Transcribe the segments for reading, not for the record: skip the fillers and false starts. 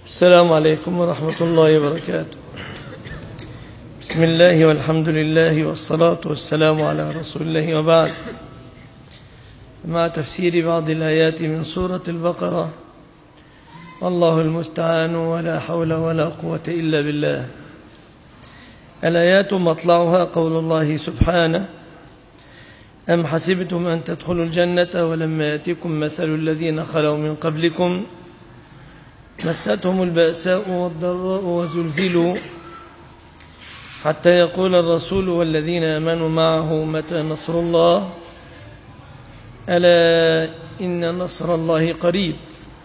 السلام عليكم ورحمة الله وبركاته. بسم الله والحمد لله والصلاة والسلام على رسول الله، وبعد. مع تفسير بعض الآيات من سورة البقرة، والله المستعان، ولا حول ولا قوة إلا بالله. الآيات مطلعها قول الله سبحانه: أم حسبتم أن تدخلوا الجنة ولما يأتكم مثل الذين خلوا من قبلكم مستهم البأساء والضراء وزلزلوا حتى يقول الرسول والذين آمنوا معه متى نصر الله ألا إن نصر الله قريب.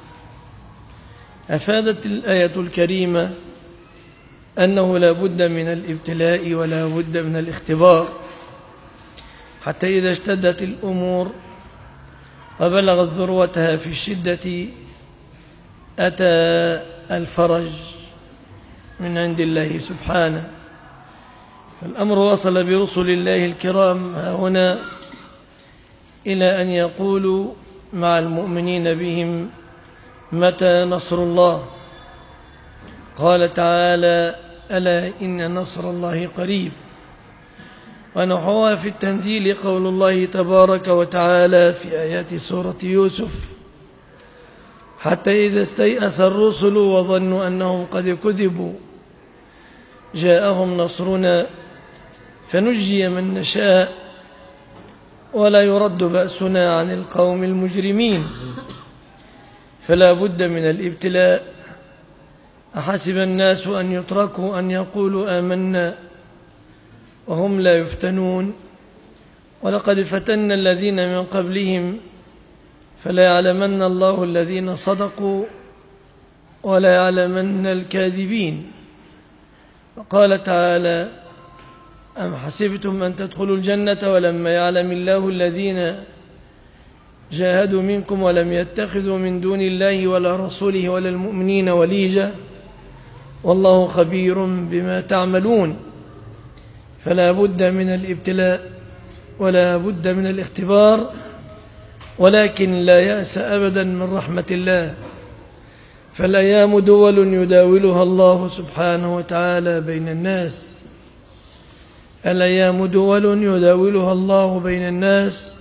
أفادت الآية الكريمة أنه لا بد من الابتلاء ولا بد من الاختبار، حتى إذا اشتدت الأمور وبلغت ذروتها في الشدة أتى الفرج من عند الله سبحانه. فالأمر وصل برسل الله الكرام هنا إلى أن يقولوا مع المؤمنين بهم متى نصر الله. قال تعالى: ألا إن نصر الله قريب. ونحوها في التنزيل قول الله تبارك وتعالى في آيات سورة يوسف: حتى إذا استيأس الرسل وظنوا أنهم قد كذبوا جاءهم نصرنا فنجي من نشاء ولا يرد بأسنا عن القوم المجرمين. فلا بد من الابتلاء. أحسب الناس أن يتركوا أن يقولوا آمنا وهم لا يفتنون، ولقد فتنا الذين من قبلهم فلا يعلمن الله الذين صدقوا ولا يعلمن الكاذبين. وقال تعالى: أم حسبتم أن تدخلوا الجنة ولما يعلم الله الذين جاهدوا منكم ولم يتخذوا من دون الله ولا رسوله ولا المؤمنين وليجا والله خبير بما تعملون. فلا بد من الابتلاء ولا بد من الاختبار، ولكن لا يأس أبدا من رحمة الله. فالأيام دول يداولها الله سبحانه وتعالى بين الناس. الأيام دول يداولها الله بين الناس،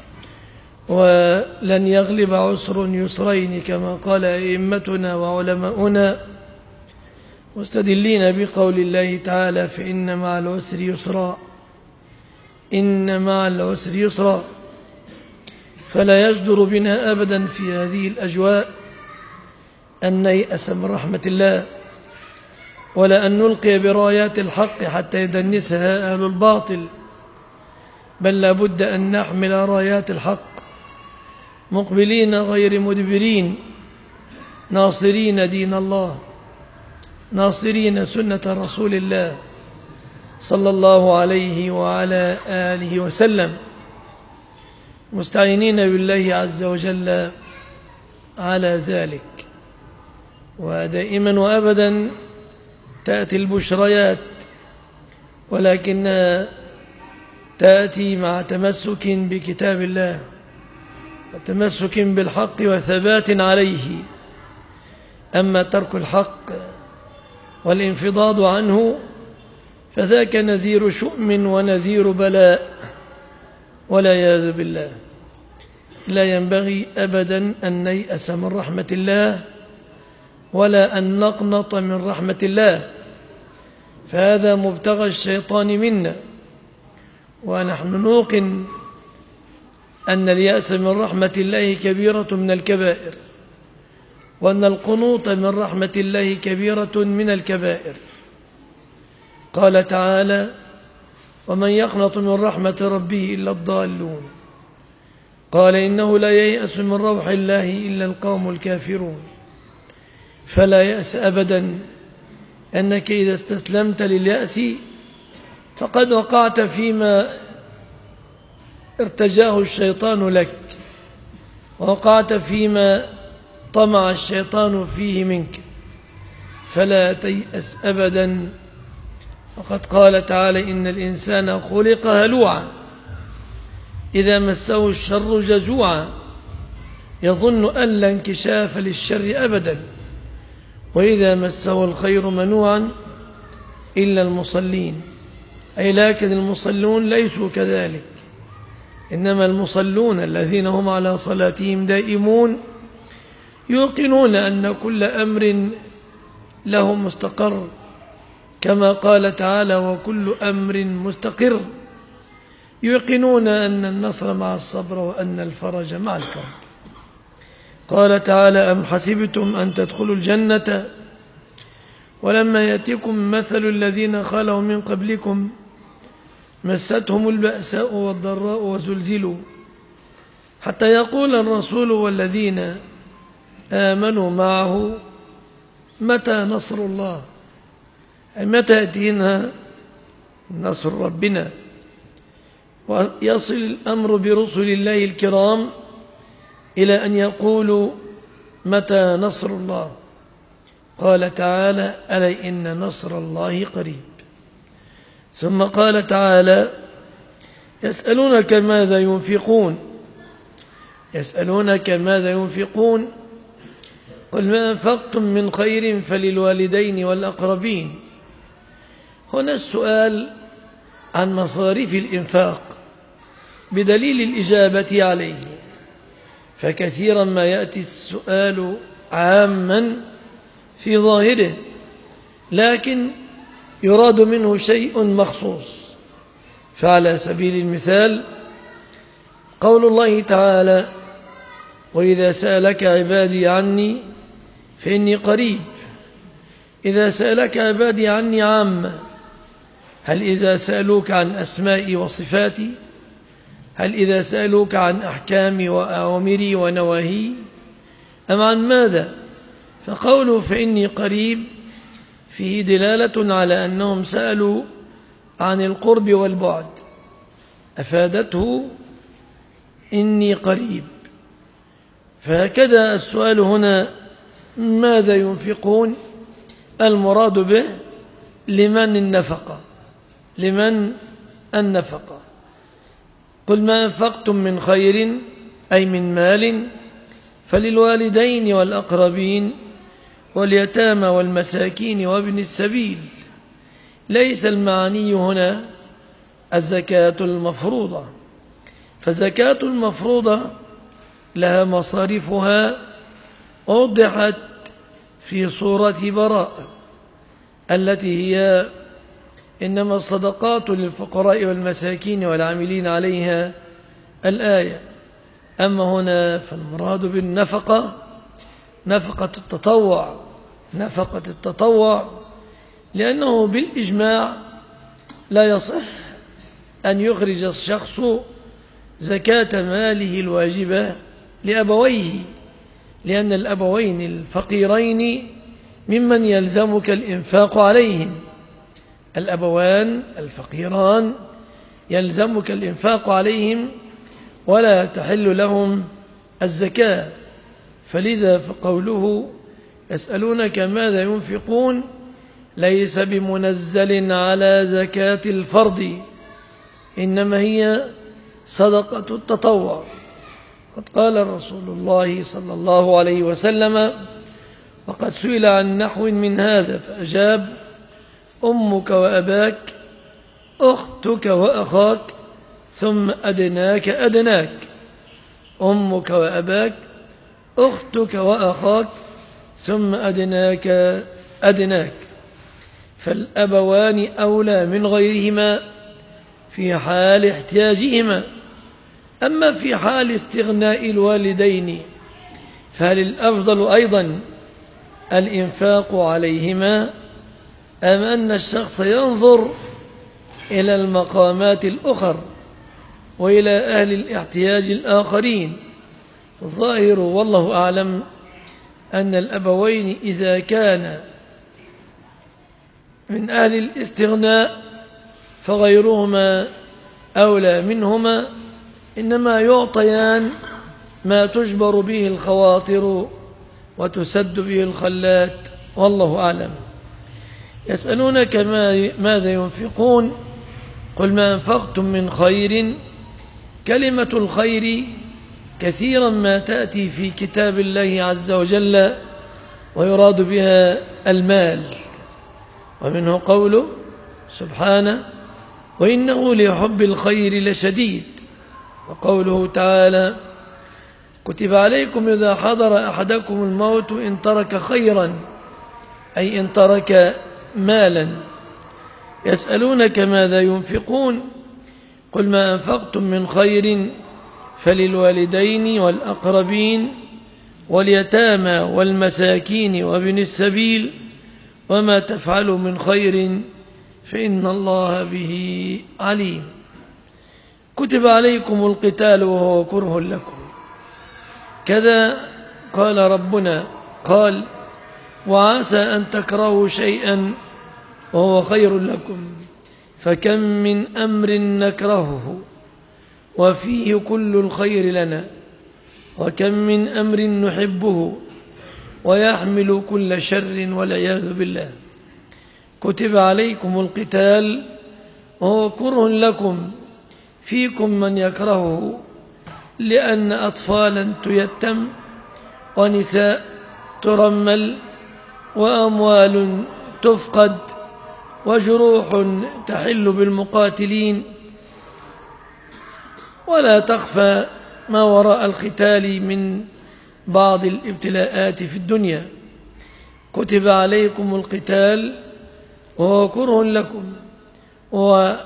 ولن يغلب عسر يسرين كما قال أئمتنا وعلماؤنا، مستدلين بقول الله تعالى: فإن مع العسر يسرا، إن مع العسر يسرا. فلا يجدر بنا أبدا في هذه الأجواء أن نيأس من رحمة الله، ولا أن نلقي برايات الحق حتى يدنسها أهل الباطل، بل لا بد أن نحمل رايات الحق مقبلين غير مدبرين، ناصرين دين الله، ناصرين سنة رسول الله صلى الله عليه وعلى آله وسلم، مستعينين بالله عز وجل على ذلك. ودائما وأبدا تأتي البشريات، ولكنها تأتي مع تمسك بكتاب الله وتمسك بالحق وثبات عليه. أما ترك الحق والانفضاض عنه فذاك نذير شؤم ونذير بلاء، والعياذ بالله. لا ينبغي أبدا أن نيأس من رحمة الله ولا أن نقنط من رحمة الله، فهذا مبتغى الشيطان منا. ونحن نوقن أن اليأس من رحمة الله كبيرة من الكبائر، وأن القنوط من رحمة الله كبيرة من الكبائر. قال تعالى: ومن يقنط من رحمة ربه إلا الضالون. قال: إنه لا ييأس من روح الله إلا القوم الكافرون. فلا يأس أبدا، أنك إذا استسلمت لليأس فقد وقعت فيما ارتجاه الشيطان لك، ووقعت فيما طمع الشيطان فيه منك. فلا تيأس أبدا. وقد قال تعالى: إن الإنسان خلق هلوعا إذا مسه الشر جزوعا يظن أن لا انكشاف للشر أبدا وإذا مسه الخير منوعا إلا المصلين، أي لكن المصلون ليسوا كذلك، إنما المصلون الذين هم على صلاتهم دائمون يوقنون أن كل أمر له مستقر، كما قال تعالى: وكل أمر مستقر. يوقنون أن النصر مع الصبر وأن الفرج مع الكرب. قال تعالى: أم حسبتم أن تدخلوا الجنة ولما يأتكم مثل الذين خلوا من قبلكم مستهم البأساء والضراء وزلزلوا حتى يقول الرسول والذين آمنوا معه متى نصر الله، أي متى يأتينا نصر ربنا. ويصل الأمر برسل الله الكرام إلى أن يقولوا متى نصر الله. قال تعالى: ألا إن نصر الله قريب. ثم قال تعالى: يسألونك ماذا ينفقون، يسألونك ماذا ينفقون قل ما أنفقتم من خير فللوالدين والأقربين. هنا السؤال عن مصاريف الإنفاق بدليل الإجابة عليه، فكثيرا ما يأتي السؤال عاما في ظاهره لكن يراد منه شيء مخصوص. فعلى سبيل المثال قول الله تعالى: وإذا سألك عبادي عني فإني قريب. إذا سألك عبادي عني عامة، هل إذا سألوك عن أسمائي وصفاتي؟ هل إذا سألوك عن أحكامي وأوامري ونواهي؟ أم عن ماذا؟ فقوله فإني قريب فيه دلالة على أنهم سألوا عن القرب والبعد، أفادته إني قريب. فهكذا السؤال هنا ماذا ينفقون، المراد به لمن النفقة، لمن النفقة. قل ما أنفقتم من خير أي من مال فللوالدين والأقربين واليتامى والمساكين وابن السبيل. ليس المعني هنا الزكاة المفروضة، فزكاة المفروضة لها مصاريفها وضحت في سورة براءة التي هي إنما الصدقات للفقراء والمساكين والعاملين عليها الآية. أما هنا فالمراد بالنفقة نفقة التطوع، نفقة التطوع، لأنه بالإجماع لا يصح أن يخرج الشخص زكاة ماله الواجبة لأبويه، لأن الأبوين الفقيرين ممن يلزمك الإنفاق عليهم. الأبوان الفقيران يلزمك الإنفاق عليهم ولا تحل لهم الزكاة. فلذا فقوله يسألونك ماذا ينفقون ليس بمنزل على زكاة الفرض، إنما هي صدقة التطوع. قد قال رسول الله صلى الله عليه وسلم وقد سئل عن نحو من هذا فأجاب: أمك وأباك، أختك وأخاك، ثم أدناك أدناك. أمك وأباك، أختك وأخاك، ثم أدناك أدناك. فالأبوان أولى من غيرهما في حال احتياجهما. أما في حال استغناء الوالدين فهل الأفضل أيضا الإنفاق عليهما أم أن الشخص ينظر إلى المقامات الأخر وإلى أهل الاحتياج الآخرين؟ الظاهر والله أعلم أن الأبوين إذا كان من أهل الاستغناء فغيرهما أولى منهما، إنما يعطيان ما تجبر به الخواطر وتسد به الخلات، والله أعلم. يسألونك ماذا ينفقون قل ما أنفقتم من خير. كلمة الخير كثيرا ما تأتي في كتاب الله عز وجل ويراد بها المال. ومنه قوله سبحانه وإنه لحب الخير لشديد. وقوله تعالى كتب عليكم إذا حضر أحدكم الموت إن ترك خيرا، أي إن ترك مالا. يسألونك ماذا ينفقون قل ما أنفقتم من خير فللوالدين والأقربين واليتامى والمساكين وابن السبيل وما تفعلوا من خير فإن الله به عليم. كتب عليكم القتال وهو كره لكم. كذا قال ربنا قال وعسى أن تكرهوا شيئا وهو خير لكم فكم من أمر نكرهه وفيه كل الخير لنا وكم من أمر نحبه ويحمل كل شر والعياذ بالله. كتب عليكم القتال وهو كره لكم فيكم من يكرهه لأن أطفالا تيتم ونساء ترمل وأموال تفقد وجروح تحل بالمقاتلين ولا تخفى ما وراء القتال من بعض الابتلاءات في الدنيا. كتب عليكم القتال وهو كره لكم وعسى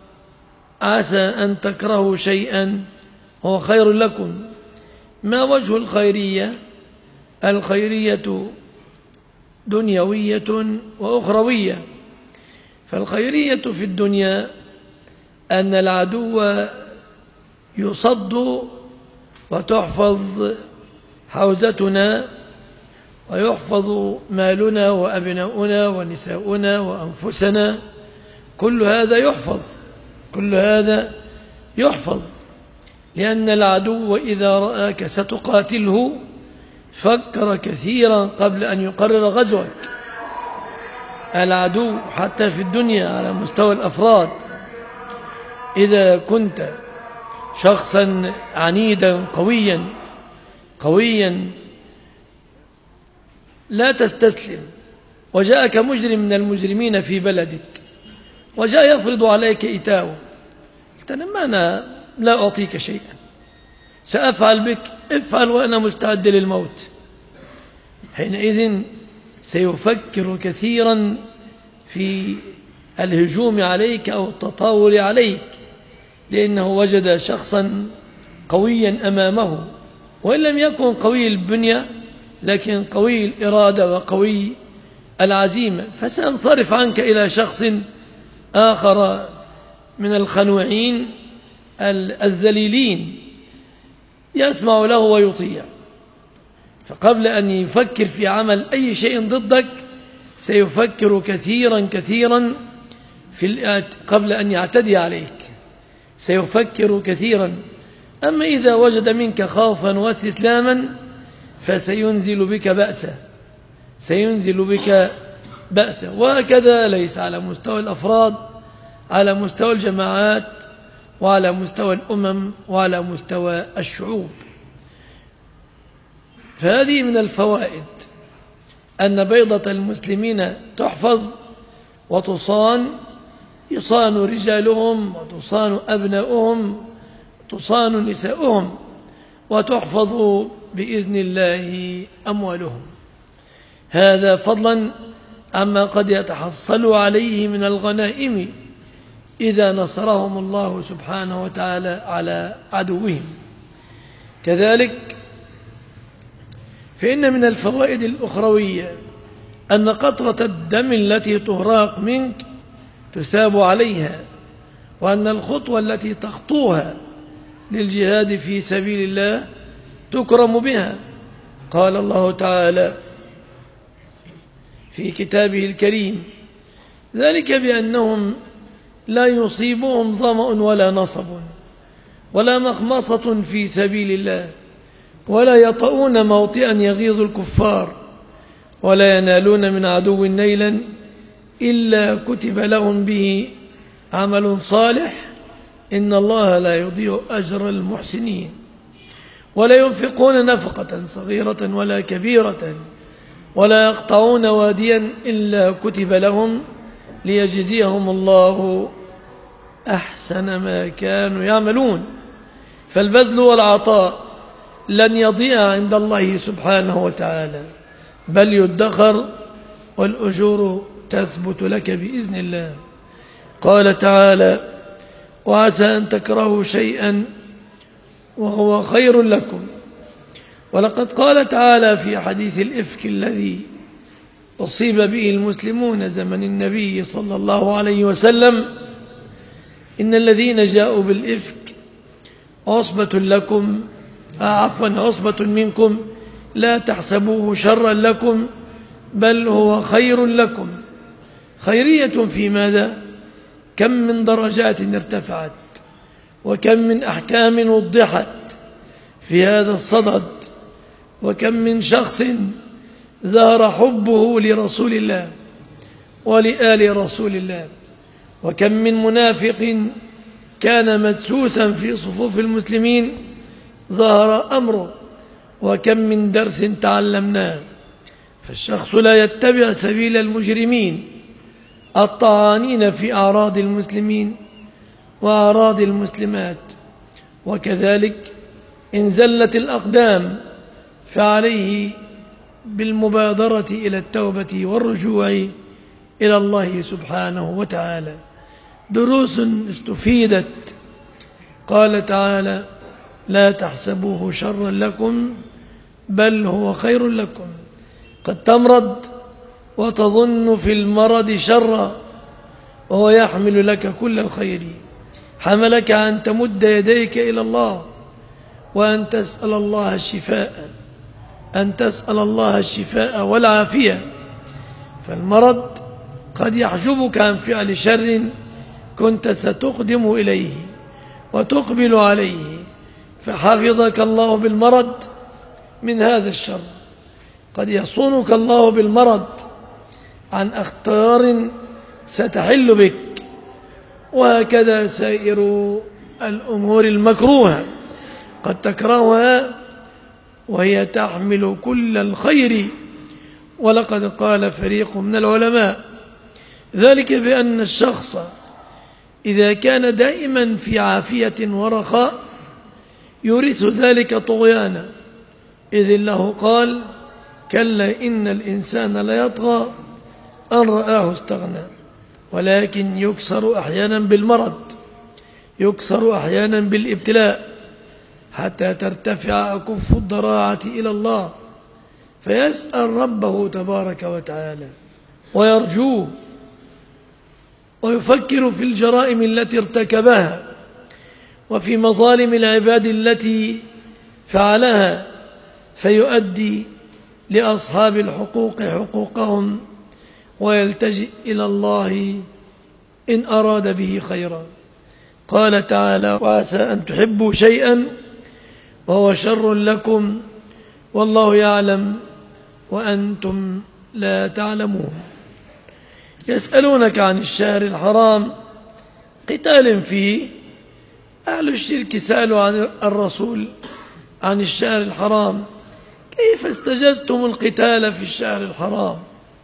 أن تكرهوا شيئا وهو خير لكم. ما وجه الخيرية؟ الخيرية دنيوية وأخروية. فالخيرية في الدنيا أن العدو يصد وتحفظ حوزتنا ويحفظ مالنا وأبناؤنا ونساؤنا وأنفسنا، كل هذا يحفظ لأن العدو إذا رآك ستقاتله فكر كثيرا قبل أن يقرر غزوك. العدو حتى في الدنيا على مستوى الأفراد إذا كنت شخصا عنيدا قويا لا تستسلم وجاءك مجرم من المجرمين في بلدك وجاء يفرض عليك إتاوه، قلت أنا لا أعطيك شيئا، سأفعل بك، افعل وأنا مستعد للموت. حينئذ سيفكر كثيرا في الهجوم عليك أو التطاول عليك لأنه وجد شخصا قويا أمامه، وإن لم يكن قوي البنية لكن قوي الإرادة وقوي العزيمة، فسينصرف عنك إلى شخص آخر من الخنوعين الذليلين يسمع له ويطيع. فقبل أن يفكر في عمل أي شيء ضدك سيفكر كثيرا قبل أن يعتدي عليك، سيفكر كثيرا. أما إذا وجد منك خوفا واستسلاما فسينزل بك بأسا. وهكذا ليس على مستوى الأفراد، على مستوى الجماعات وعلى مستوى الأمم وعلى مستوى الشعوب. فهذه من الفوائد أن بيضة المسلمين تحفظ وتصان، يصان رجالهم وتصان أبناؤهم وتصان نساؤهم وتحفظ بإذن الله أموالهم. هذا فضلا عما قد يتحصل عليه من الغنائم إذا نصرهم الله سبحانه وتعالى على عدوهم. كذلك فإن من الفوائد الأخروية أن قطرة الدم التي تهراق منك تساب عليها، وأن الخطوة التي تخطوها للجهاد في سبيل الله تكرم بها. قال الله تعالى في كتابه الكريم ذلك بأنهم لا يصيبهم ظمأ ولا نصب ولا مخمصة في سبيل الله ولا يطؤون موطئا يغيظ الكفار ولا ينالون من عدو نيلا إلا كتب لهم به عمل صالح إن الله لا يضيع أجر المحسنين. ولا ينفقون نفقة صغيرة ولا كبيرة ولا يقطعون واديا إلا كتب لهم ليجزيهم الله أحسن ما كانوا يعملون. فالبذل والعطاء لن يضيع عند الله سبحانه وتعالى، بل يدخر والأجور تثبت لك بإذن الله. قال تعالى: وعسى أن تكرهوا شيئا وهو خير لكم. ولقد قال تعالى في حديث الإفك الذي أصيب به المسلمون زمن النبي صلى الله عليه وسلم: إن الذين جاءوا بالإفك عصبة لكم عصبة منكم لا تحسبوه شرا لكم بل هو خير لكم. خيرية في ماذا؟ كم من درجات ارتفعت، وكم من أحكام وضحت في هذا الصدد، وكم من شخص ظهر حبه لرسول الله ولآل رسول الله، وكم من منافق كان مدسوسا في صفوف المسلمين ظهر أمره، وكم من درس تعلمناه. فالشخص لا يتبع سبيل المجرمين الطعانين في أعراض المسلمين وأعراض المسلمات. وكذلك إن زلت الأقدام فعليه بالمبادرة إلى التوبة والرجوع إلى الله سبحانه وتعالى. دروس استفيدت. قال تعالى: لا تحسبوه شرا لكم بل هو خير لكم. قد تمرض وتظن في المرض شرا وهو يحمل لك كل الخير، حملك أن تمد يديك إلى الله وأن تسأل الله الشفاء، أن تسأل الله الشفاء والعافية. فالمرض قد يحجبك عن فعل شر كنت ستقدم إليه وتقبل عليه، فحفظك الله بالمرض من هذا الشر. قد يصونك الله بالمرض عن أخطار ستحل بك، وهكذا سائر الأمور المكروهة قد تكرهها وهي تحمل كل الخير. ولقد قال فريق من العلماء ذلك بأن الشخص إذا كان دائما في عافية ورخاء يورث ذلك طغيانا، إذ الله قال: كلا إن الإنسان ليطغى أن رآه استغنى. ولكن يكسر أحيانا بالمرض، يكسر أحيانا بالابتلاء، حتى ترتفع أكف الضراعة إلى الله فيسأل ربه تبارك وتعالى ويرجوه، ويفكر في الجرائم التي ارتكبها وفي مظالم العباد التي فعلها، فيؤدي لأصحاب الحقوق حقوقهم ويلتجئ إلى الله إن أراد به خيرا. قال تعالى: وعسى أن تحبوا شيئا وهو شر لكم والله يعلم وأنتم لا تعلمون. يسألونك عن الشهر الحرام قتال فيه. أهل الشرك سألوا عن الرسول عن الشهر الحرام: كيف استجزتم القتال في الشهر الحرام؟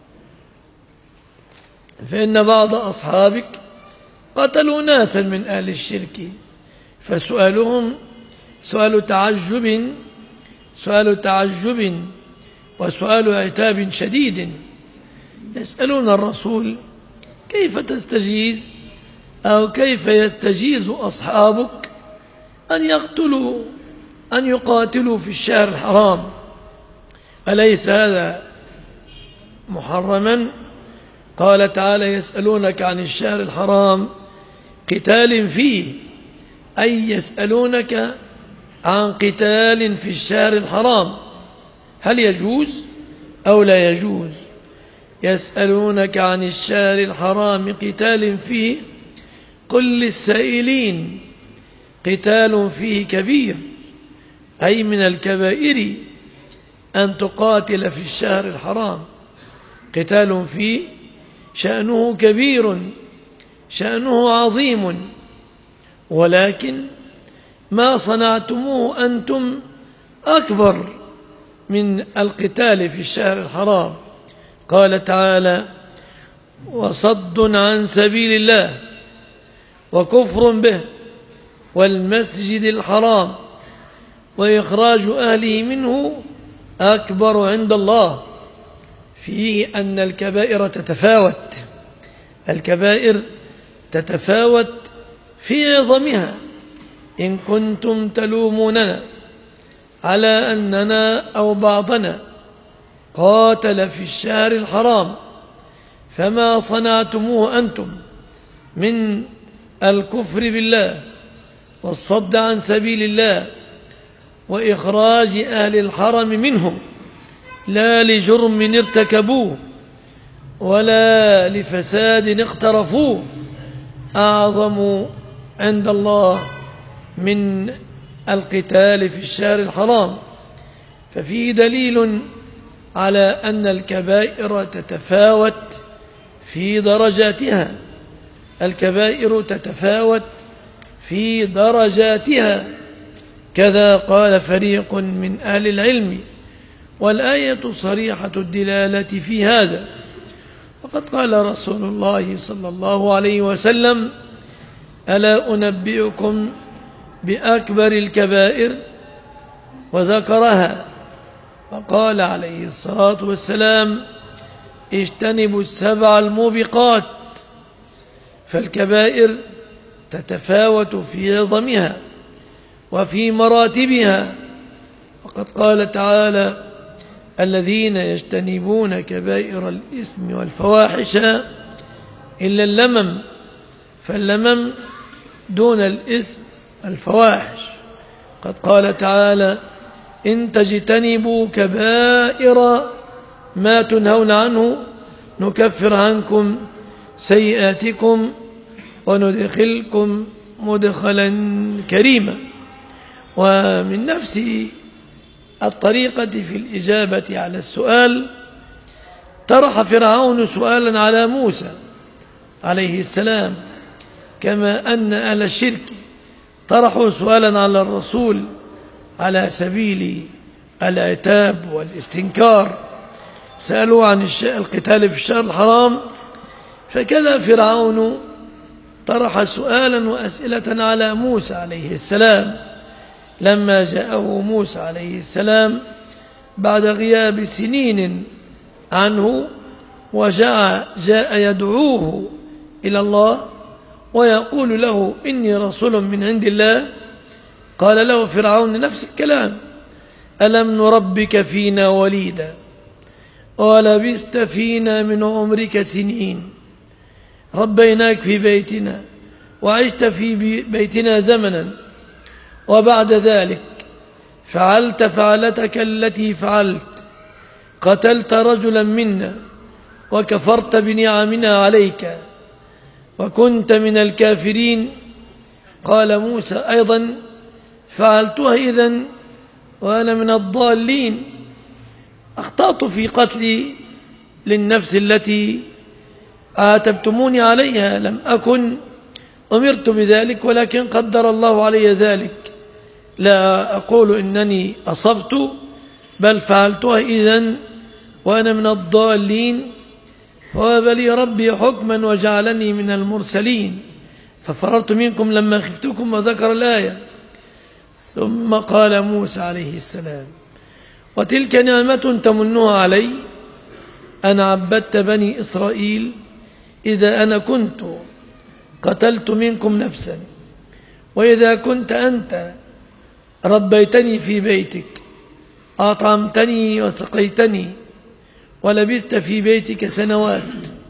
فإن بعض أصحابك قتلوا ناسا من أهل الشرك، فسؤالهم سؤال تعجب وسؤال عتاب شديد. يسألون الرسول: كيف تستجيز أو كيف يستجيز أصحابك أن يقاتلوا في الشهر الحرام؟ أليس هذا محرما؟ قال تعالى: يسألونك عن الشهر الحرام قتال فيه، أي يسألونك عن قتال في الشهر الحرام، هل يجوز أو لا يجوز؟ يسألونك عن الشهر الحرام قتال فيه، قل للسائلين: قتال فيه كبير، أي من الكبائر أن تقاتل في الشهر الحرام. قتال فيه شأنه كبير، شأنه عظيم، ولكن ما صنعتموه أنتم أكبر من القتال في الشهر الحرام. قال تعالى: وصد عن سبيل الله وكفر به والمسجد الحرام وإخراج أهله منه أكبر عند الله. فيه أن الكبائر تتفاوت في عظمها. إن كنتم تلوموننا على أننا أو بعضنا قاتل في الشهر الحرام فما صنعتموه أنتم من الكفر بالله والصد عن سبيل الله وإخراج أهل الحرم منهم لا لجرم ارتكبوه ولا لفساد اقترفوه أعظم عند الله من القتال في الشهر الحرام. ففيه دليل على أن الكبائر تتفاوت في درجاتها. كذا قال فريق من أهل العلم، والآية صريحة الدلالة في هذا. وقد قال رسول الله صلى الله عليه وسلم: ألا أنبئكم بأكبر الكبائر؟ وذكرها وقال عليه الصلاة والسلام: اجتنبوا السبع الموبقات. فالكبائر تتفاوت في عظمها وفي مراتبها. وقد قال تعالى: الذين يجتنبون كبائر الإثم والفواحش إلا اللمم. فاللمم دون الإثم الفواحش. قد قال تعالى: إن تجتنبوا كبائر ما تنهون عنه نكفر عنكم سيئاتكم وندخلكم مدخلا كريما. ومن نفس الطريقة في الإجابة على السؤال طرح فرعون سؤالا على موسى عليه السلام، كما أن أهل الشرك طرحوا سؤالا على الرسول على سبيل العتاب والاستنكار، سألوا عن القتال في الشهر الحرام. فكذا فرعون طرح سؤالا وأسئلة على موسى عليه السلام لما جاءه موسى عليه السلام بعد غياب سنين عنه وجاء يدعوه إلى الله ويقول له: إني رسول من عند الله. قال له فرعون نفس الكلام: ألم نربك فينا وليدا ولبثت فينا من عمرك سنين، ربيناك في بيتنا وعشت في بيتنا زمنا، وبعد ذلك فعلت فعلتك التي فعلت، قتلت رجلا منا وكفرت بنعمنا عليك وكنت من الكافرين. قال موسى أيضا: فعلتها إذن وأنا من الضالين، أخطأت في قتلي للنفس التي عاتبتموني عليها، لم أكن أمرت بذلك ولكن قدر الله علي ذلك، لا أقول إنني أصبت بل فعلتها إذن وأنا من الضالين، وهب لي ربي حكما وجعلني من المرسلين ففررت منكم لما خفتكم، وذكر الآية. ثم قال موسى عليه السلام: وتلك نعمة تمنها علي أن عبدت بني إسرائيل إذا أنا كنت قتلت منكم نفسا، وإذا كنت أنت ربيتني في بيتك أطعمتني وسقيتني ولبثت في بيتك سنوات،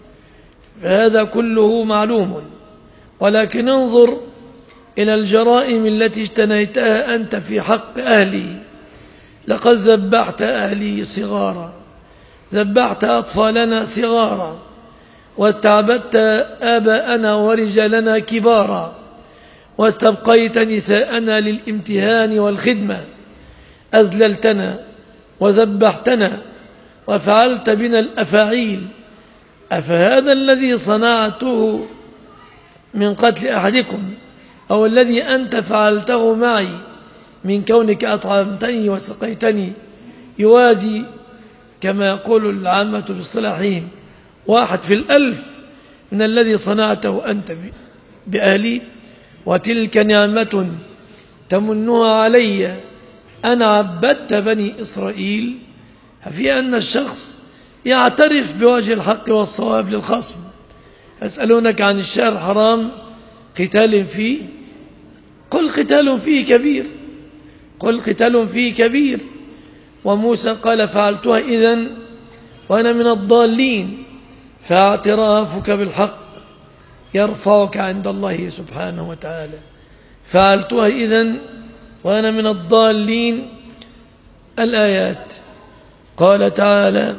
فهذا كله معلوم، ولكن انظر إلى الجرائم التي اجتنيتها أنت في حق أهلي. لقد ذبحت أهلي صغارا، ذبحت أطفالنا صغارا، واستعبدت آباءنا ورجالنا كبارا، واستبقيت نساءنا للامتهان والخدمة، أذللتنا وذبحتنا وفعلت بنا الأفاعيل. أفهذا الذي صنعته من قتل أحدكم أو الذي أنت فعلته معي من كونك أطعمتني وسقيتني يوازي كما يقول العامة باصطلاحهم 1 في 1000 من الذي صنعته أنت بأهلي. وتلك نعمة تمنها علي أن عبدت بني إسرائيل، في أن الشخص يعترف بوجه الحق والصواب للخصم. يسألونك عن الشهر الحرام قتال فيه، قل قتال فيه كبير، قل قتال فيه كبير. وموسى قال فعلتها إذن وأنا من الضالين، فاعترافك بالحق يرفعك عند الله سبحانه وتعالى. فعلتها إذن وأنا من الضالين. الآيات. قال تعالى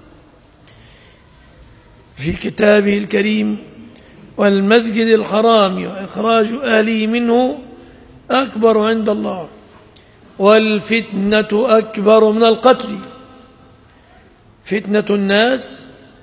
في كتابه الكريم والمسجد الحرام وإخراج أهله منه أكبر عند الله والفتنة أكبر من القتل. فتنة الناس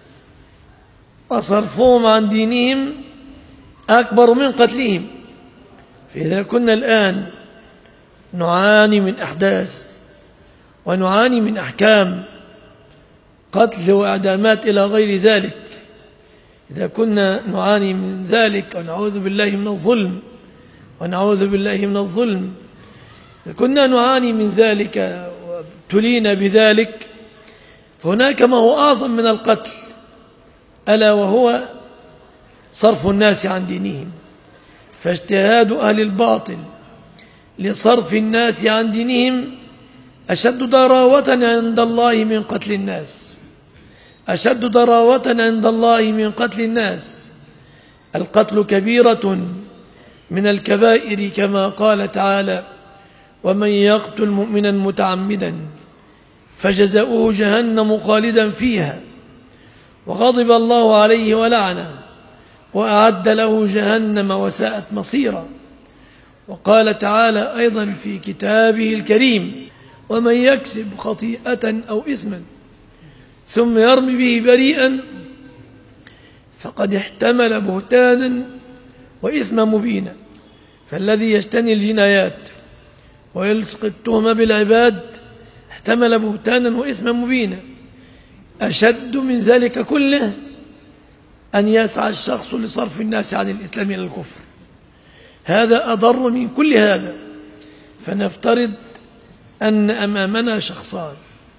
وصرفهم عن دينهم أكبر من قتلهم. فإذا كنا الآن نعاني من أحداث ونعاني من أحكام قتل وإعدامات إلى غير ذلك، إذا كنا نعاني من ذلك ونعوذ بالله من الظلم ونعوذ بالله من الظلم، إذا كنا نعاني من ذلك وابتلينا بذلك، فهناك ما هو أعظم من القتل، ألا وهو صرف الناس عن دينهم. فاجتهاد أهل الباطل لصرف الناس عن دينهم أشد ضراوة عند الله من قتل الناس، أشد ضراوة عند الله من قتل الناس. القتل كبيرة من الكبائر كما قال تعالى ومن يقتل مؤمنا متعمدا فجزاؤه جهنم خالدا فيها وغضب الله عليه ولعنه وأعد له جهنم وساءت مصيرا. وقال تعالى أيضا في كتابه الكريم ومن يكسب خطيئة أو إثما ثم يرمي به بريئا فقد احتمل بهتانا وإثما مبينا. فالذي يجتني الجنايات ويلصق التهمة بالعباد احتمل بهتانا وإثما مبينا. أشد من ذلك كله أن يسعى الشخص لصرف الناس عن الإسلام إلى الكفر، هذا أضر من كل هذا. فنفترض أن أمامنا شخصان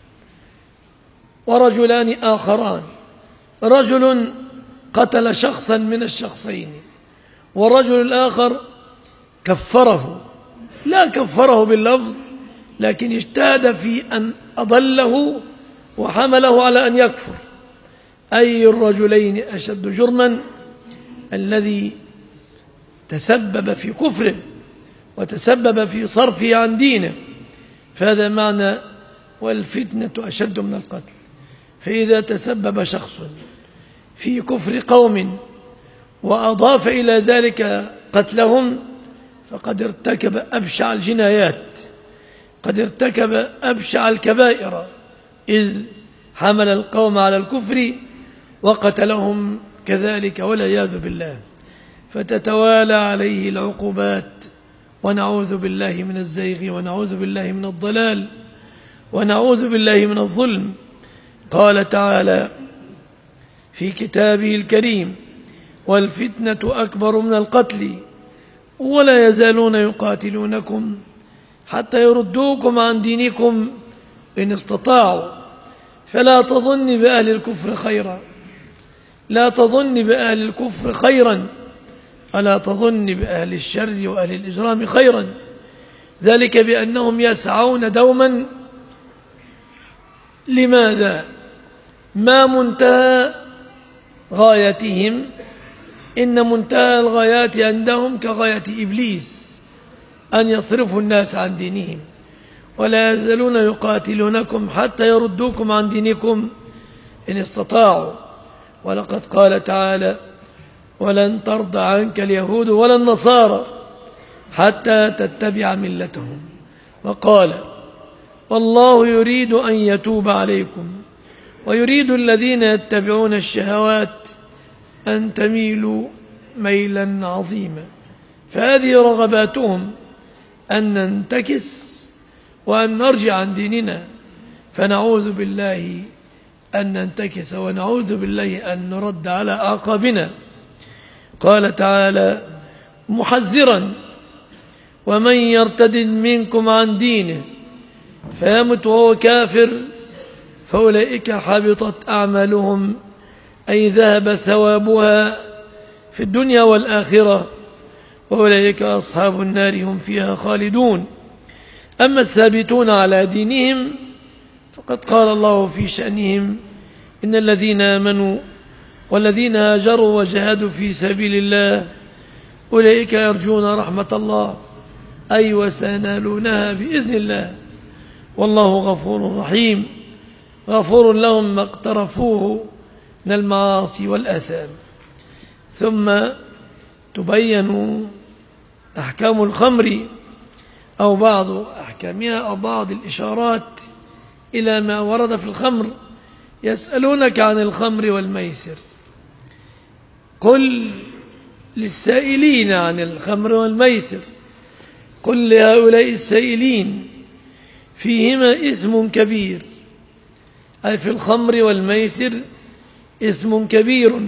ورجلان آخران، رجل قتل شخصا من الشخصين ورجل الآخر كفره، لا كفره باللفظ لكن اجتهد في أن أضله وحمله على أن يكفر. أي الرجلين أشد جرما؟ الذي تسبب في كفره وتسبب في صرفه عن دينه، فهذا معنى والفتنة أشد من القتل. فإذا تسبب شخص في كفر قوم وأضاف إلى ذلك قتلهم فقد ارتكب أبشع الجنايات، قد ارتكب أبشع الكبائر، إذ حمل القوم على الكفر وقتلهم كذلك والعياذ بالله. فتتوالى عليه العقوبات، ونعوذ بالله من الزيغ ونعوذ بالله من الضلال ونعوذ بالله من الظلم. قال تعالى في كتابه الكريم والفتنة أكبر من القتل ولا يزالون يقاتلونكم حتى يردوكم عن دينكم إن استطاعوا فلا تظن بأهل الكفر خيرا، لا تظن بأهل الكفر خيرا ألا تظن بأهل الشر وأهل الإجرام خيرا. ذلك بأنهم يسعون دوما لماذا؟ ما منتهى غايتهم؟ إن منتهى الغايات عندهم كغاية إبليس، أن يصرفوا الناس عن دينهم. ولا يزالون يقاتلونكم حتى يردوكم عن دينكم إن استطاعوا. ولقد قال تعالى ولن ترضى عنك اليهود ولا النصارى حتى تتبع ملتهم. وقال والله يريد أن يتوب عليكم ويريد الذين يتبعون الشهوات أن تميلوا ميلا عظيما. فهذه رغباتهم أن ننتكس وأن نرجع عن ديننا، فنعوذ بالله أن ننتكس ونعوذ بالله أن نرد على أعقابنا. قال تعالى محذرا ومن يرتد منكم عن دينه فيمت وهو كافر فأولئك حبطت أعمالهم أي ذهب ثوابها في الدنيا والآخرة وأولئك أصحاب النار هم فيها خالدون. أما الثابتون على دينهم فقد قال الله في شأنهم إن الذين آمنوا والذين هاجروا وجاهدوا في سبيل الله أولئك يرجون رحمة الله أي وسينالونها بإذن الله والله غفور رحيم غفور لهم ما اقترفوه من المعاصي والآثام. ثم تبين أحكام الخمر أو بعض أحكامها أو بعض الإشارات إلى ما ورد في الخمر. يسألونك عن الخمر والميسر قل للسائلين عن الخمر والميسر قل لهؤلاء السائلين فيهما إثم كبير أي في الخمر والميسر إثم كبير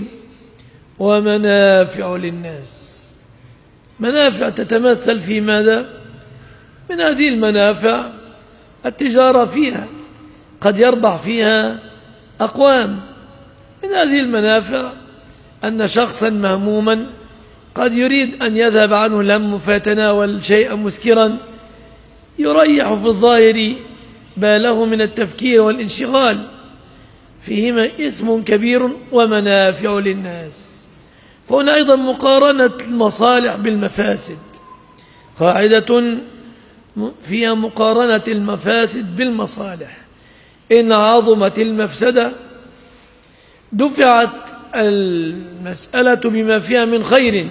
ومنافع للناس. منافع تتمثل في ماذا؟ من هذه المنافع التجارة فيها قد يربح فيها أقوام. من هذه المنافع أن شخصا مهموما قد يريد أن يذهب عنه الهم فيتناول شيئا مسكرا يريح في الظاهر باله من التفكير والانشغال. فيهما إثم كبير ومنافع للناس. فهنا أيضا مقارنة المصالح بالمفاسد قاعدة فيها مقارنة المفاسد بالمصالح. إن عظمت المفسدة دفعت المسألة بما فيها من خير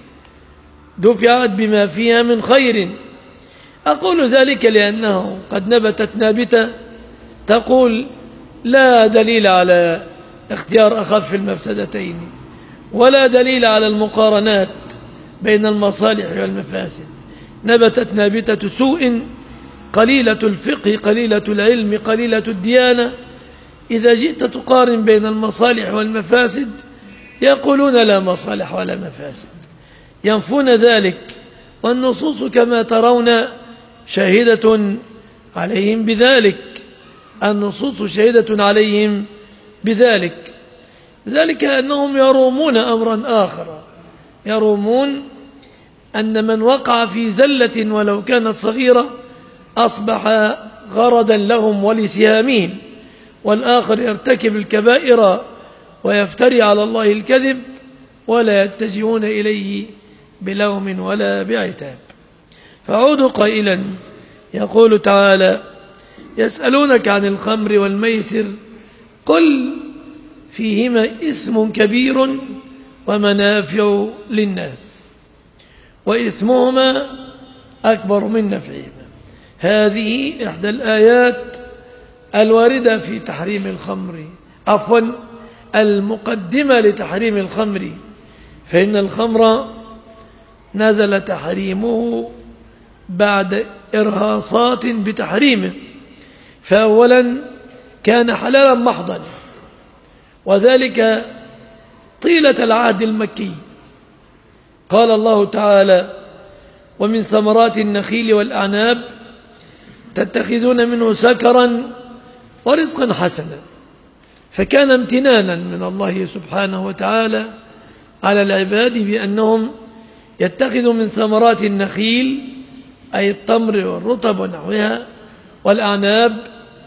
دفعت بما فيها من خير. أقول ذلك لأنه قد نبتت نابتة تقول لا دليل على اختيار أخف المفسدتين ولا دليل على المقارنات بين المصالح والمفاسد. نبتت نابتة سوء قليلة الفقه قليلة العلم قليلة الديانة. إذا جئت تقارن بين المصالح والمفاسد يقولون لا مصالح ولا مفاسد ينفون ذلك والنصوص كما ترون شاهدة عليهم بذلك. النصوص شاهدة عليهم بذلك. ذلك أنهم يرومون أمرا آخر يرومون أن من وقع في زلة ولو كانت صغيرة أصبح غرضا لهم ولسهامهم والآخر يرتكب الكبائر ويفتري على الله الكذب ولا يتجهون إليه بلوم ولا بعتاب. فأعود قائلا يقول تعالى يسألونك عن الخمر والميسر قل فيهما إثم كبير ومنافع للناس وإثمهما أكبر من نفعهما. هذه إحدى الآيات الواردة في تحريم الخمر عفوا المقدمة لتحريم الخمر. فإن الخمر نزل تحريمه بعد إرهاصات بتحريمه. فأولا كان حلالا محضا وذلك طيلة العهد المكي. قال الله تعالى ومن ثمرات النخيل والأعناب تتخذون منه سكرا ورزقا حسنا. فكان امتنانا من الله سبحانه وتعالى على العباد بأنهم يتخذوا من ثمرات النخيل أي التمر والرطب ونحوها والأعناب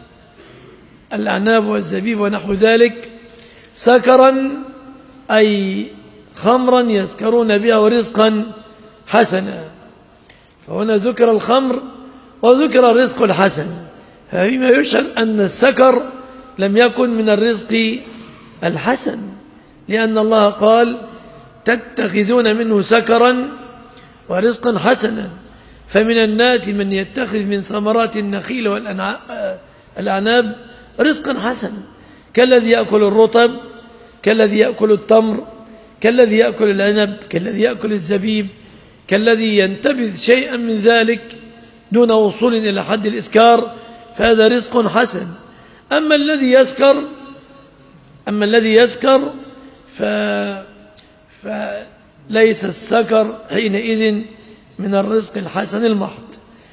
الأعناب والزبيب ونحو ذلك سكرا أي خمرا يسكرون بها ورزقا حسنا. فهنا ذكر الخمر وذكر الرزق الحسن. فيما يشعر أن السكر لم يكن من الرزق الحسن لأن الله قال تتخذون منه سكرا ورزقا حسنا. فمن الناس من يتخذ من ثمرات النخيل والأعناب رزقا حسنا كالذي يأكل الرطب كالذي يأكل التمر كالذي يأكل العنب كالذي يأكل الزبيب كالذي ينتبذ شيئا من ذلك دون وصول إلى حد الإسكار. فهذا رزق حسن. أما الذي يسكر فليس السكر حينئذ من الرزق الحسن المحض.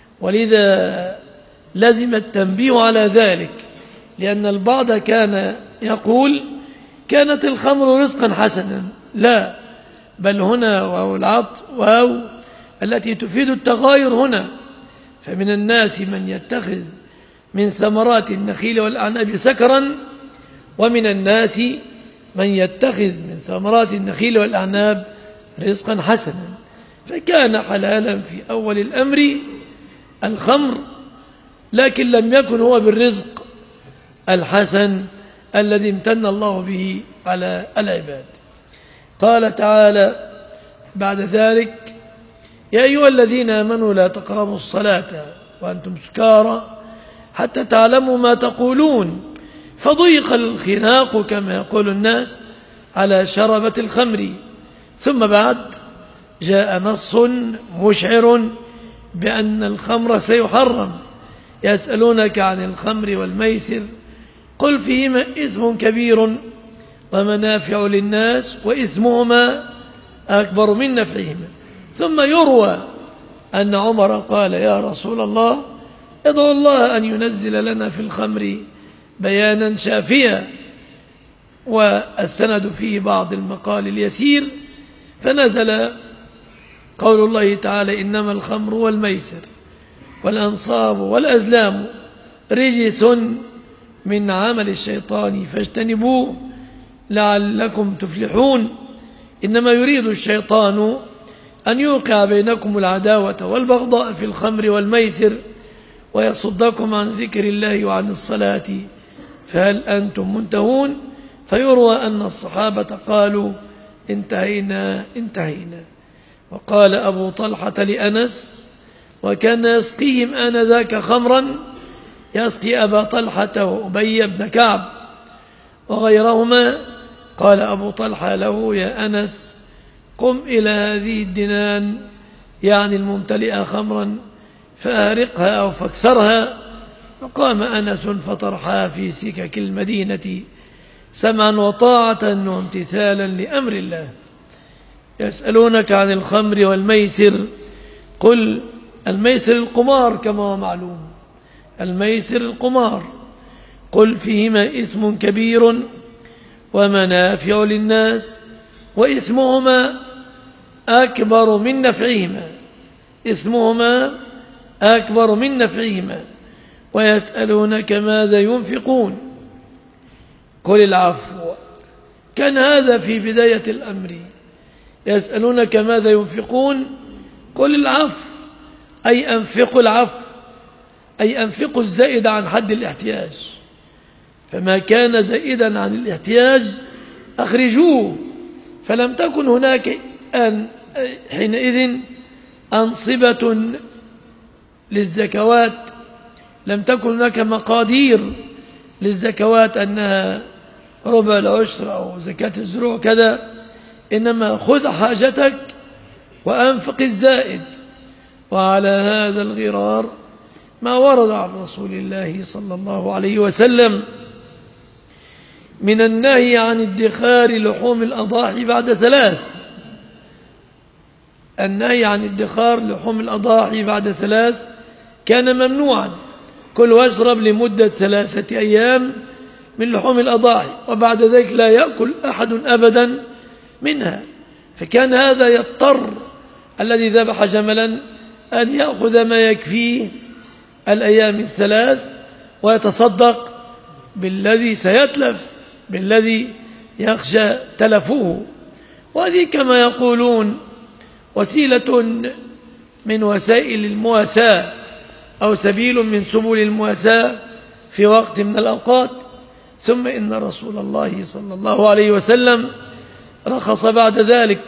ولذا لازم التنبيه على ذلك، لأن البعض كان يقول كانت الخمر رزقا حسنا. لا، بل هنا واو العطف واو التي تفيد التغاير هنا. فمن الناس من يتخذ من ثمرات النخيل والأعناب سكرا، ومن الناس من يتخذ من ثمرات النخيل والأعناب رزقا حسنا. فكان حلالا في أول الأمر الخمر، لكن لم يكن هو بالرزق الحسن الذي امتن الله به على العباد. قال تعالى بعد ذلك: يا أيها الذين آمنوا لا تقربوا الصلاة وأنتم سكارى حتى تعلموا ما تقولون فضيق الخناق كما يقول الناس على شربة الخمر. ثم بعد جاء نص مشعر بأن الخمر سيحرم. يسألونك عن الخمر والميسر قل فيهما إثم كبير ومنافع للناس وإثمهما أكبر من نفعهما. ثم يروى أن عمر قال: يا رسول الله ادعو الله أن ينزل لنا في الخمر بيانا شافيا. والسند فيه بعض المقال اليسير، فنزل قول الله تعالى: إنما الخمر والميسر والأنصاب والأزلام رجس من عمل الشيطان فاجتنبوه لعلكم تفلحون. إنما يريد الشيطان أن يوقع بينكم العداوة والبغضاء في الخمر والميسر ويصدكم عن ذكر الله وعن الصلاة فهل أنتم منتهون؟ فيروى أن الصحابة قالوا: انتهينا. وقال أبو طلحة لأنس، وكان يسقيهم آنذاك خمرا، يسقي أبا طلحة وأبي بن كعب وغيرهما. قال أبو طلحة له: يا أنس قم إلى هذه الدنان، يعني الممتلئة خمرا، فأهرقها أو فاكسرها. فقام أنس فطرحها في سكك المدينة سمعا وطاعة وامتثالا لأمر الله. يسألونك عن الخمر والميسر قل الميسر القمار كما هو معلوم، الميسر القمار. قل فيهما إثم كبير ومنافع للناس وإثمهما أكبر من نفعهما، إثمهما أكبر من نفعهما. ويسألونك ماذا ينفقون قل العفو. كان هذا في بداية الأمر. يسألونك ماذا ينفقون قل العفو، أي أنفقوا العفو، أي أنفقوا الزائد عن حد الاحتياج. فما كان زائدا عن الاحتياج أخرجوه. فلم تكن هناك حينئذ أنصبة للزكوات، لم تكن هناك مقادير للزكوات أنها ربع العشر أو زكاة الزروع كذا، إنما خذ حاجتك وأنفق الزائد. وعلى هذا الغرار ما ورد عن رسول الله صلى الله عليه وسلم من النهي عن ادخار لحوم الأضاحي بعد 3. النهي عن ادخار لحوم الأضاحي بعد 3 كان ممنوعا. كل واشرب لمدة 3 أيام من لحوم الأضاحي، وبعد ذلك لا يأكل أحد أبدا منها. فكان هذا يضطر الذي ذبح جملا أن يأخذ ما يكفيه الأيام 3 ويتصدق بالذي سيتلف، بالذي يخشى تلفه. وهذه كما يقولون وسيلة من وسائل المواساة أو سبيل من سبل المواساة في وقت من الأوقات. ثم إن رسول الله صلى الله عليه وسلم رخص بعد ذلك،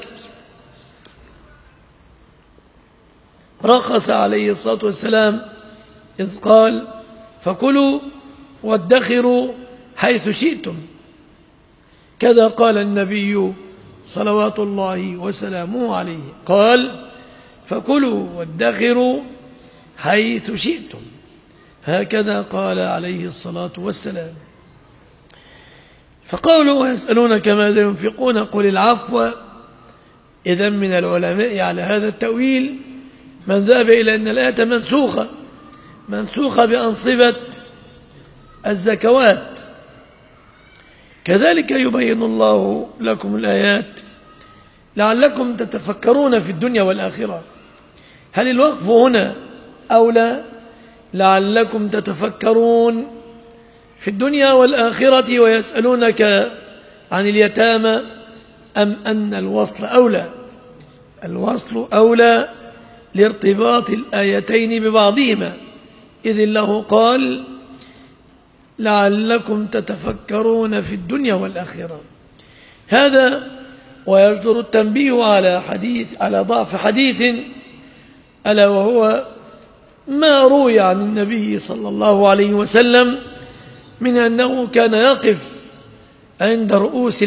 رخص عليه الصلاة والسلام إذ قال: فكلوا وادخروا حيث شئتم. كذا قال النبي صلوات الله وسلامه عليه، قال: فكلوا وادخروا حيث شئتم. هكذا قال عليه الصلاة والسلام. فقالوا ويسألونك ماذا ينفقون قل العفو. إذن من العلماء على هذا التأويل من ذهب إلى أن الآية منسوخة بأنصبة الزكوات. كذلك يبين الله لكم الآيات لعلكم تتفكرون في الدنيا والآخرة. هل الوقف هنا أولى؟ لعلكم تتفكرون في الدنيا والآخرة ويسألونك عن اليتامى أم أن الوصل أولى؟ الوصل أولى لارتباط الآيتين ببعضهما، إذ الله قال لعلكم تتفكرون في الدنيا والآخرة. هذا ويصدر التنبيه على ضعف حديث، ألا وهو ما روي عن النبي صلى الله عليه وسلم من أنه كان يقف عند رؤوس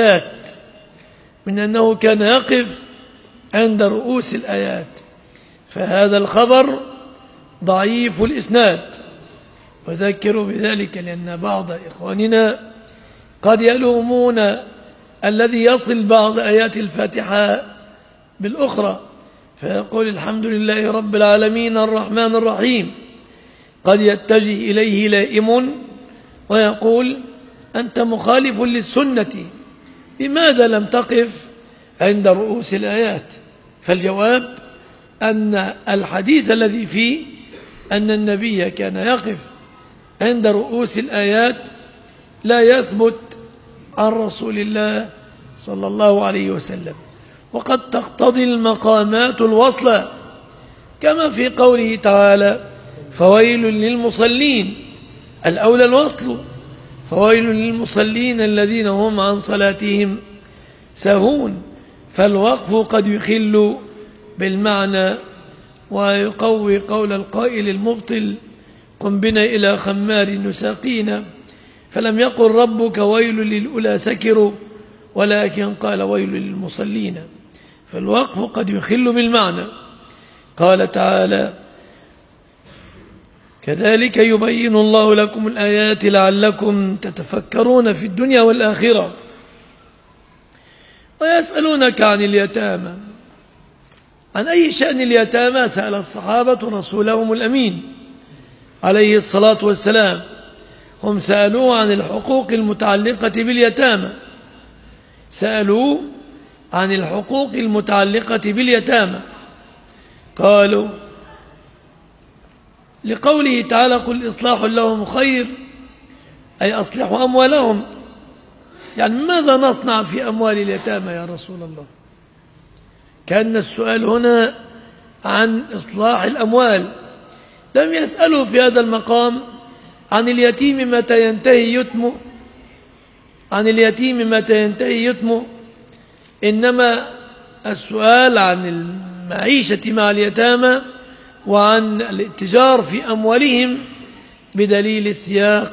الآيات، فهذا الخبر ضعيف الإسناد. وذكروا بذلك لأن بعض إخواننا قد يلومون الذي يصل بعض آيات الفاتحة بالأخرى، فيقول الحمد لله رب العالمين الرحمن الرحيم، قد يتجه إليه لائم ويقول أنت مخالف للسنة، لماذا لم تقف عند رؤوس الآيات؟ فالجواب أن الحديث الذي فيه أن النبي كان يقف عند رؤوس الآيات لا يثبت عن رسول الله صلى الله عليه وسلم، وقد تقتضي المقامات الوصل، كما في قوله تعالى فويل للمصلين، الأولى الوصل، فويل للمصلين الذين هم عن صلاتهم ساهون. فالوقف قد يخل بالمعنى ويقوي قول القائل المبطل قم بنا إلى خمار نساقينا، فلم يقل ربك ويل للأولى سكروا، ولكن قال ويل للمصلين. فالوقف قد يخل بالمعنى. قال تعالى كذلك يبين الله لكم الآيات لعلكم تتفكرون في الدنيا والآخرة. ويسألونك عن اليتامى، عن أي شأن اليتامى سأل الصحابة رسولهم الأمين عليه الصلاة والسلام. هم سألوا عن الحقوق المتعلقة باليتامى، سألوا عن الحقوق المتعلقة باليتامى. قالوا لقوله تعالى قل إصلاح لهم خير، أي أصلحوا أموالهم، يعني ماذا نصنع في أموال اليتامى يا رسول الله؟ كان السؤال هنا عن إصلاح الأموال. لم يسألوا في هذا المقام عن اليتيم متى ينتهي يتمه، إنما السؤال عن المعيشة مع اليتامى وعن الاتجار في أموالهم بدليل السياق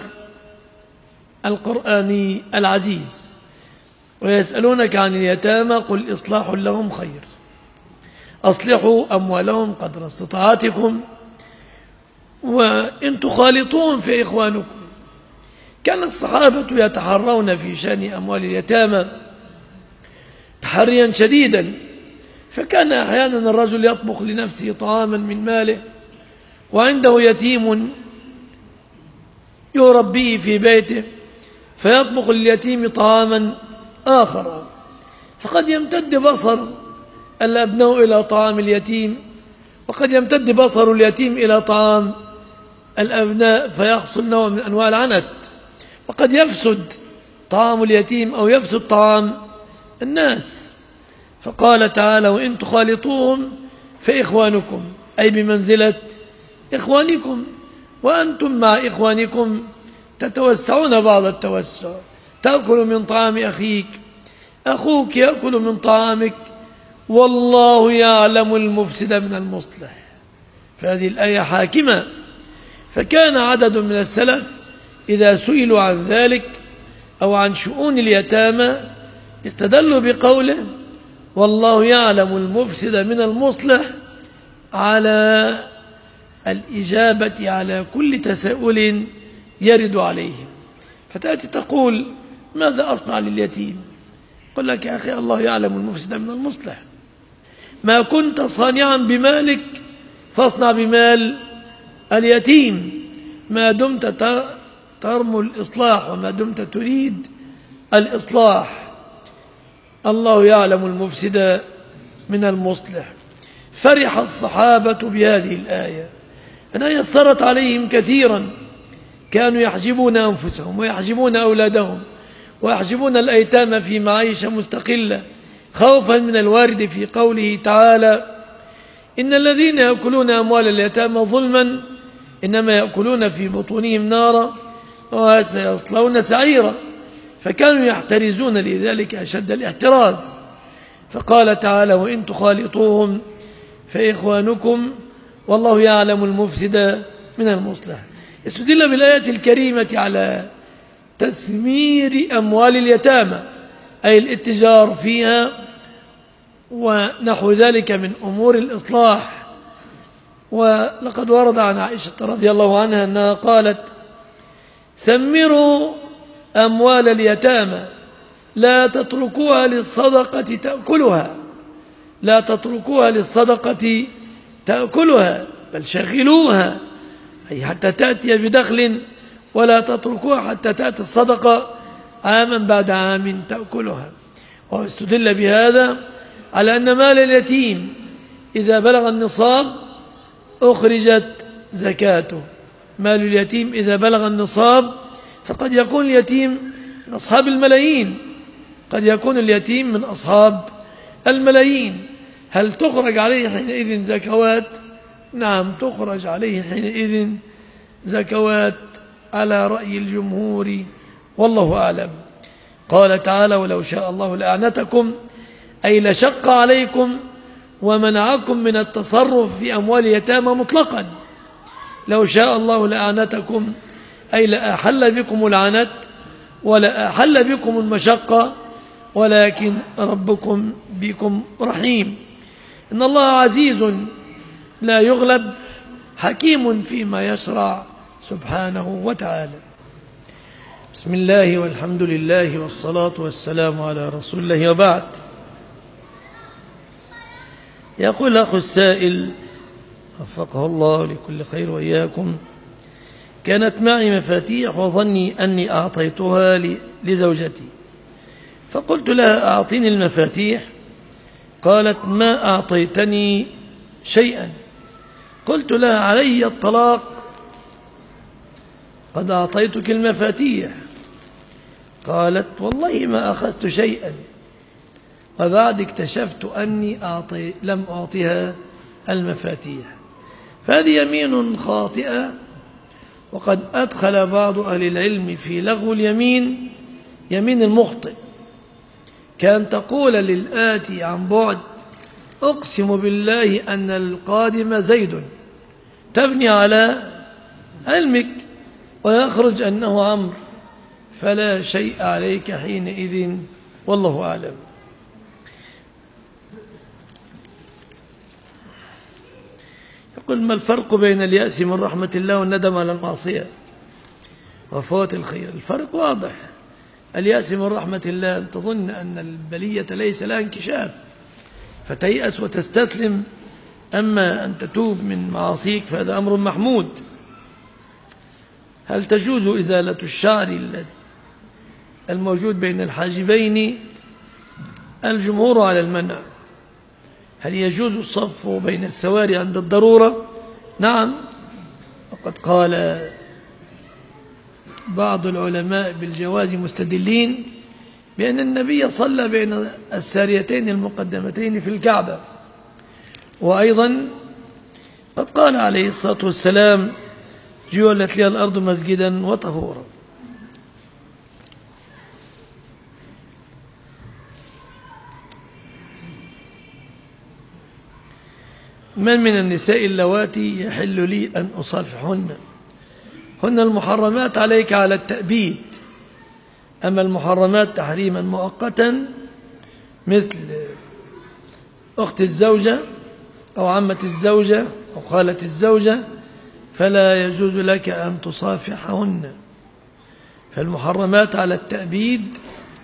القرآني العزيز. ويسألونك عن اليتامى قل إصلاح لهم خير، أصلحوا أموالهم قدر استطاعتكم، وإن تخالطون في إخوانكم. كان الصحابة يتحرون في شأن أموال اليتامى تحريا شديدا، فكان أحيانا الرجل يطبخ لنفسه طعاما من ماله وعنده يتيم يربيه في بيته، فيطبخ لليتيم طعاما آخر، فقد يمتد بصر الأبناء إلى طعام اليتيم، وقد يمتد بصر اليتيم إلى طعام الأبناء، فيحصل نوع من أنواع العنت، وقد يفسد طعام اليتيم أو يفسد طعام الناس. فقال تعالى وإن تخالطوهم فإخوانكم، أي بمنزلة إخوانكم، وأنتم مع إخوانكم تتوسعون بعض التوسع، تأكل من طعام أخيك، أخوك يأكل من طعامك، والله يعلم المفسد من المصلح. فهذه الآية حاكمة. فكان عدد من السلف إذا سئلوا عن ذلك أو عن شؤون اليتامى استدلوا بقوله والله يعلم المفسد من المصلح على الإجابة على كل تساؤل يرد عليه. فتأتي تقول ماذا أصنع لليتيم؟ قل لك يا أخي الله يعلم المفسد من المصلح. ما كنت صانعا بمالك فاصنع بمال اليتيم ما دمت ترمو الإصلاح وما دمت تريد الإصلاح. الله يعلم المفسد من المصلح. فرح الصحابة بهذه الآية أنها يسرت عليهم كثيرا. كانوا يحجبون أنفسهم ويحجبون أولادهم ويحجبون الأيتام في معيشة مستقلة خوفا من الوارد في قوله تعالى إن الذين يأكلون أموال اليتامى ظلما إنما يأكلون في بطونهم نارا وسيصلون سعيرا. فكانوا يحترزون لذلك أشد الاحتراز. فقال تعالى وإن تخالطوهم فإخوانكم والله يعلم المفسد من المصلح. استدل بالآية الكريمة على تثمير أموال اليتامى أي الاتجار فيها ونحو ذلك من أمور الإصلاح. ولقد ورد عن عائشة رضي الله عنها أنها قالت سمروا أموال اليتامى لا تتركوها للصدقة تأكلها لا تتركوها للصدقة تأكلها بل شغلوها أي حتى تأتي بدخل ولا تتركوها حتى تأتي الصدقة عاما بعد عام تأكلها. واستدل بهذا على أن مال اليتيم إذا بلغ النصاب أخرجت زكاته. مال اليتيم إذا بلغ النصاب فقد يكون اليتيم من أصحاب الملايين قد يكون اليتيم من أصحاب الملايين. هل تخرج عليه حينئذ زكوات؟ نعم تخرج عليه حينئذ زكوات على رأي الجمهور والله أعلم. قال تعالى ولو شاء الله لأعنتكم أي لشق عليكم ومنعكم من التصرف في أموال اليتامى مطلقا. لو شاء الله لأعنتكم أي لأحل بكم العنت ولأحل بكم المشقة ولكن ربكم بكم رحيم. إن الله عزيز لا يغلب حكيم فيما يشرع سبحانه وتعالى. بسم الله والحمد لله والصلاة والسلام على رسول الله وبعد. يقول أخو السائل وفقه الله لكل خير وإياكم كانت معي مفاتيح وظني أني أعطيتها لزوجتي فقلت لها أعطيني المفاتيح قالت ما أعطيتني شيئا. قلت لها علي الطلاق قد أعطيتك المفاتيح. قالت والله ما أخذت شيئا وبعد اكتشفت أني لم أعطيها المفاتيح. فهذه يمين خاطئة. وقد أدخل بعض أهل العلم في لغو اليمين يمين المخطئ كان تقول للآتي عن بعد أقسم بالله أن القادم زيد تبني على علمك ويخرج أنه عمرو فلا شيء عليك حينئذ والله أعلم. يقول ما الفرق بين اليأس من رحمة الله والندم على المعصية وفوات الخير؟ الفرق واضح. اليأس من رحمة الله أن تظن أن البلية ليس لها انكشاف فتيأس وتستسلم. أما أن تتوب من معاصيك فهذا أمر محمود. هل تجوز إزالة الشعر الموجود بين الحاجبين؟ الجمهور على المنع. هل يجوز الصف بين السواري عند الضرورة؟ نعم. وقد قال بعض العلماء بالجواز مستدلين بأن النبي صلى بين الساريتين المقدمتين في الكعبة. وأيضا قد قال عليه الصلاة والسلام جعلت لي الأرض مسجدا وطهورا. من النساء اللواتي يحل لي أن أصافحهن؟ هن المحرمات عليك على التأبيد. أما المحرمات تحريما مؤقتا مثل أخت الزوجة أو عمة الزوجة أو خالة الزوجة فلا يجوز لك أن تصافحهن. فالمحرمات على التأبيد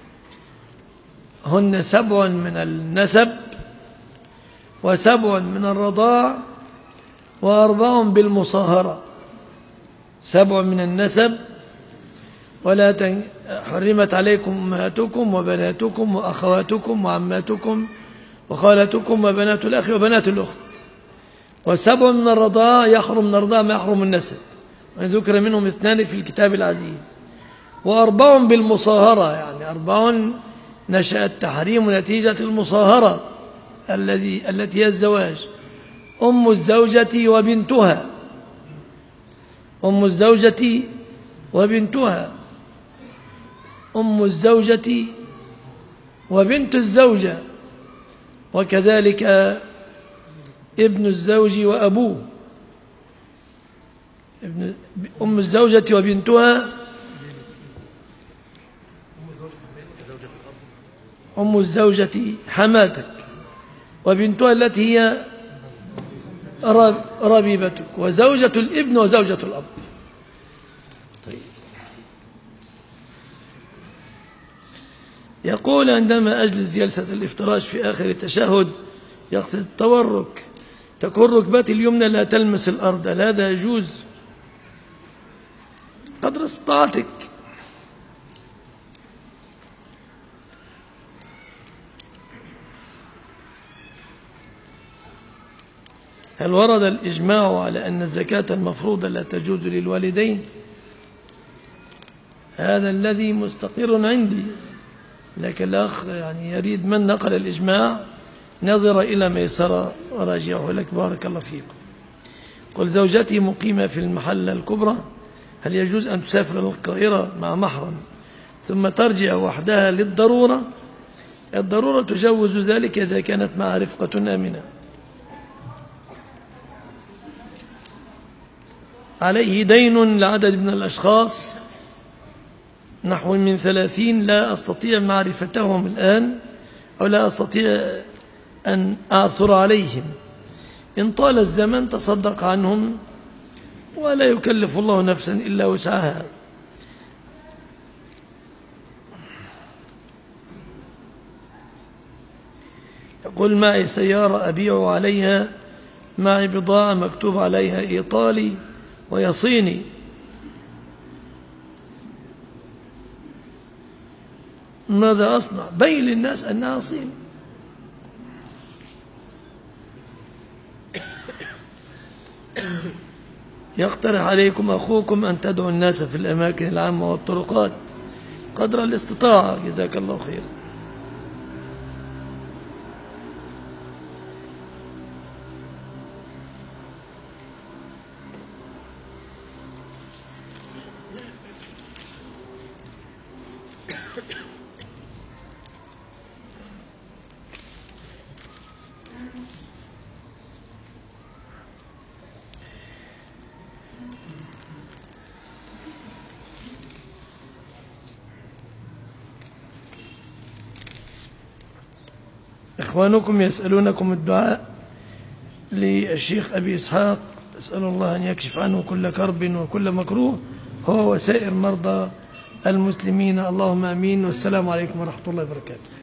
هن 7 من النسب، و7 من الرضاع، و4 بالمصاهرة. 7 من النسب، ولا حرمت عليكم أمهاتكم وبناتكم وأخواتكم وعماتكم وخالتكم وبنات الأخ وبنات الأخت. و7 من الرضاع، يحرم من الرضاع ما يحرم النسب، وذكر منهم 2 في الكتاب العزيز. و4 بالمصاهرة، يعني 4 نشأ التحريم نتيجة المصاهرة التي هي الزواج: أم الزوجة وبنتها، أم الزوجة وبنتها، أم الزوجة وبنت الزوجة، وكذلك ابن الزوج وأبوه. أم الزوجة وبنتها، أم الزوجة حماتك، وبنتها التي هي ربيبتك، وزوجة الابن وزوجة الأب. طيب. يقول: عندما أجلس جلسة الافتراش في آخر التشهد يقصد التورك، تكون ركبتي اليمنى لا تلمس الأرض، هل هذا يجوز؟ قدر استطاعتك. هل ورد الإجماع على أن الزكاة المفروضة لا تجوز للوالدين؟ هذا الذي مستقر عندي، لكن الأخ يعني يريد من نقل الإجماع نظر إلى ميسرة وراجعه لك. بارك الله فيكم. قل: زوجتي مقيمة في المحلة الكبرى، هل يجوز أن تسافر للقاهرة مع محرم ثم ترجع وحدها للضرورة؟ الضرورة تجوز ذلك إذا كانت مع رفقة آمنة. عليه دين لعدد من الأشخاص نحو من 30، لا أستطيع معرفتهم الآن، أو لا أستطيع أن أعثر عليهم. إن طال الزمن تصدق عنهم، ولا يكلف الله نفسا إلا وسعها. يقول: معي سيارة أبيع عليها، معي بضاعة مكتوب عليها إيطالي ويصيني، ماذا أصنع؟ بين للناس أنها صيني. يقترح عليكم أخوكم أن تدعوا الناس في الأماكن العامة والطرقات قدر الاستطاعة، جزاك الله خير. إخوانكم يسألونكم الدعاء للشيخ أبي إسحاق، أسأل الله أن يكشف عنه كل كرب وكل مكروه، هو وسائر مرضى المسلمين، اللهم آمين. والسلام عليكم ورحمة الله وبركاته.